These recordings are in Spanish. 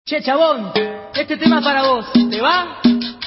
Che, chabón, este tema es para vos, ¿te va?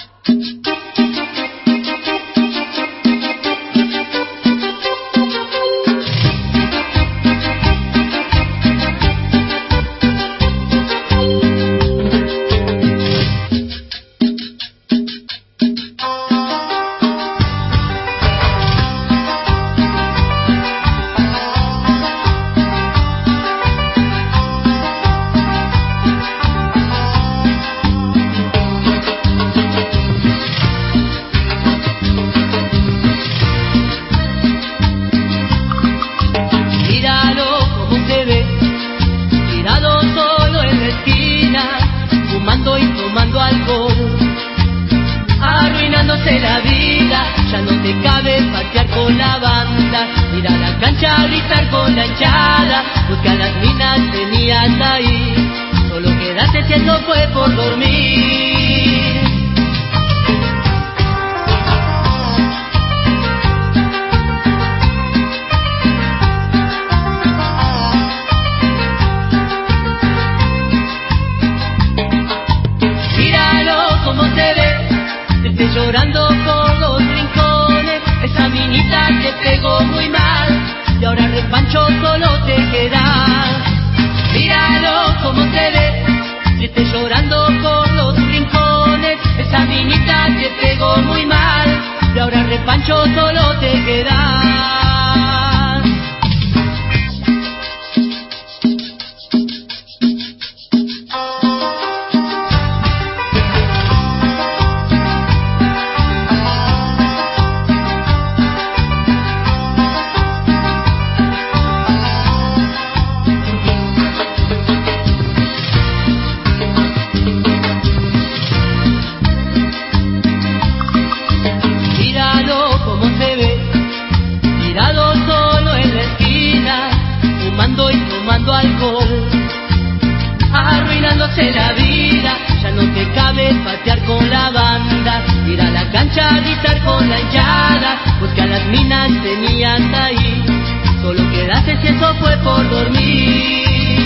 Tomando alcohol, arruinándose la vida, ya no te cabe pasear con la banda, ir a la cancha a gritar con la hinchada, busca las minas tenías ahí, solo quedaste si eso fue por dormir. Llorando por los rincones, esa minita te pegó muy mal y ahora repancho solo te quedas. Míralo como se ve, triste llorando por los rincones, esa minita te pegó muy mal y ahora repancho solo te quedas. Tomando alcohol, arruinándose la vida, ya no te cabe pasear con la banda, ir a la cancha a gritar con la hinchada, busca las minas tenías ahí, solo quedaste si eso fue por dormir.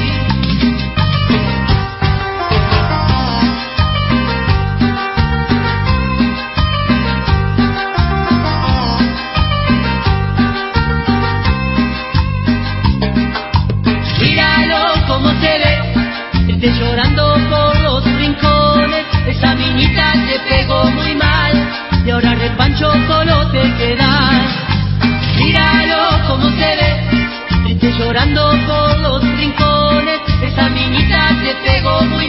Llorando por los rincones, esa minita te pegó muy mal y ahora repancho solo te quedas. Míralo como se ve, llorando por los rincones, esa minita te pegó muy mal.